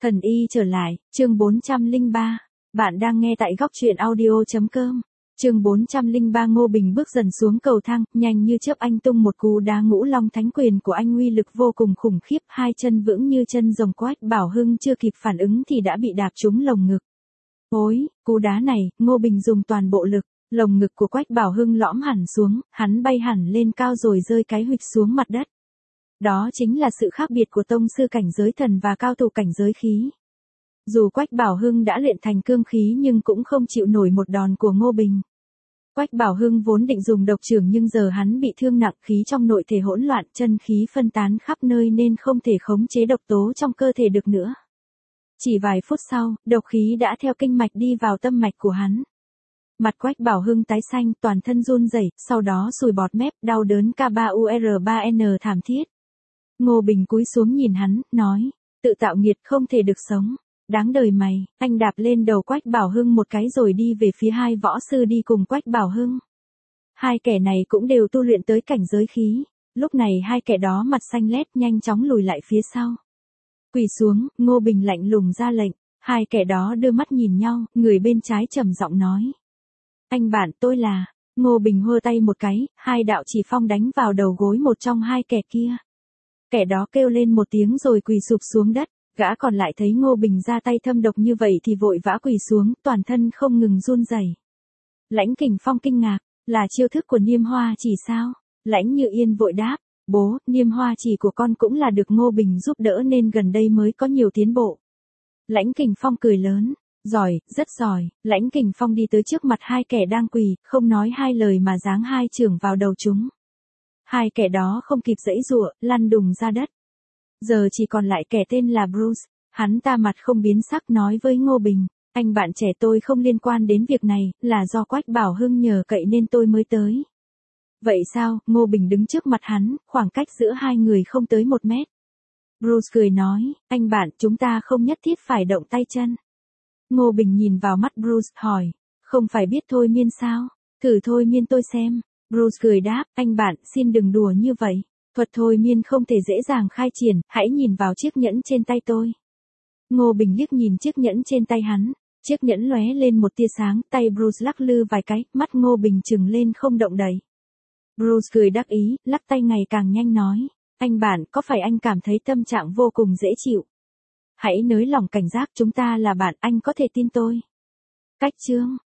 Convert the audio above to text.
Thần y trở lại, chương 403. Bạn đang nghe tại góc truyện audio.com. Chương 403. Ngô Bình bước dần xuống cầu thang, nhanh như chớp anh tung một cú đá ngũ long thánh quyền của anh uy lực vô cùng khủng khiếp, hai chân vững như chân rồng. Quách Bảo Hưng chưa kịp phản ứng thì đã bị đạp trúng lồng ngực. Ôi, cú đá này, Ngô Bình dùng toàn bộ lực, lồng ngực của Quách Bảo Hưng lõm hẳn xuống, hắn bay hẳn lên cao rồi rơi cái huỵch xuống mặt đất. Đó chính là sự khác biệt của tông sư cảnh giới thần và cao thủ cảnh giới khí. Dù Quách Bảo Hưng đã luyện thành cương khí nhưng cũng không chịu nổi một đòn của Ngô Bình. Quách Bảo Hưng vốn định dùng độc chưởng nhưng giờ hắn bị thương nặng, khí trong nội thể hỗn loạn, chân khí phân tán khắp nơi nên không thể khống chế độc tố trong cơ thể được nữa. Chỉ vài phút sau, độc khí đã theo kinh mạch đi vào tâm mạch của hắn. Mặt Quách Bảo Hưng tái xanh, toàn thân run rẩy, sau đó sùi bọt mép, đau đớn K3UR3N thảm thiết. Ngô Bình cúi xuống nhìn hắn, nói, tự tạo nghiệt không thể được sống. Đáng đời mày. Anh đạp lên đầu Quách Bảo Hưng một cái rồi đi về phía hai võ sư đi cùng Quách Bảo Hưng. Hai kẻ này cũng đều tu luyện tới cảnh giới khí. Lúc này hai kẻ đó mặt xanh lét nhanh chóng lùi lại phía sau. Quỳ xuống, Ngô Bình lạnh lùng ra lệnh. Hai kẻ đó đưa mắt nhìn nhau, người bên trái trầm giọng nói. Anh bạn, tôi là... Ngô Bình hơ tay một cái, hai đạo chỉ phong đánh vào đầu gối một trong hai kẻ kia. Kẻ đó kêu lên một tiếng rồi quỳ sụp xuống đất. Gã còn lại thấy Ngô Bình ra tay thâm độc như vậy thì vội vã quỳ xuống, toàn thân không ngừng run rẩy. Lãnh Kình Phong kinh ngạc, là chiêu thức của Niêm Hoa Chỉ sao? Lãnh Như Yên vội đáp, bố, Niêm Hoa Chỉ của con cũng là được Ngô Bình giúp đỡ nên gần đây mới có nhiều tiến bộ. Lãnh Kình Phong cười lớn, giỏi, rất giỏi. Lãnh Kình Phong đi tới trước mặt hai kẻ đang quỳ, không nói hai lời mà giáng hai chưởng vào đầu chúng. Hai kẻ đó không kịp giãy giụa, lăn đùng ra đất. Giờ chỉ còn lại kẻ tên là Bruce, hắn ta mặt không biến sắc nói với Ngô Bình, anh bạn trẻ tôi không liên quan đến việc này, là do Quách Bảo Hưng nhờ cậy nên tôi mới tới. Vậy sao? Ngô Bình đứng trước mặt hắn, khoảng cách giữa hai người không tới 1 mét. Bruce cười nói, anh bạn, chúng ta không nhất thiết phải động tay chân. Ngô Bình nhìn vào mắt Bruce, hỏi, không phải biết thôi miên sao? Thử thôi miên tôi xem. Bruce cười đáp, anh bạn, xin đừng đùa như vậy. Thuật thôi miên không thể dễ dàng khai triển, hãy nhìn vào chiếc nhẫn trên tay tôi. Ngô Bình liếc nhìn chiếc nhẫn trên tay hắn, chiếc nhẫn lóe lên một tia sáng, tay Bruce lắc lư vài cái, mắt Ngô Bình trừng lên không động đậy. Bruce cười đắc ý, lắc tay ngày càng nhanh nói, anh bạn, có phải anh cảm thấy tâm trạng vô cùng dễ chịu? Hãy nới lòng cảnh giác, chúng ta là bạn, anh có thể tin tôi. Cách chương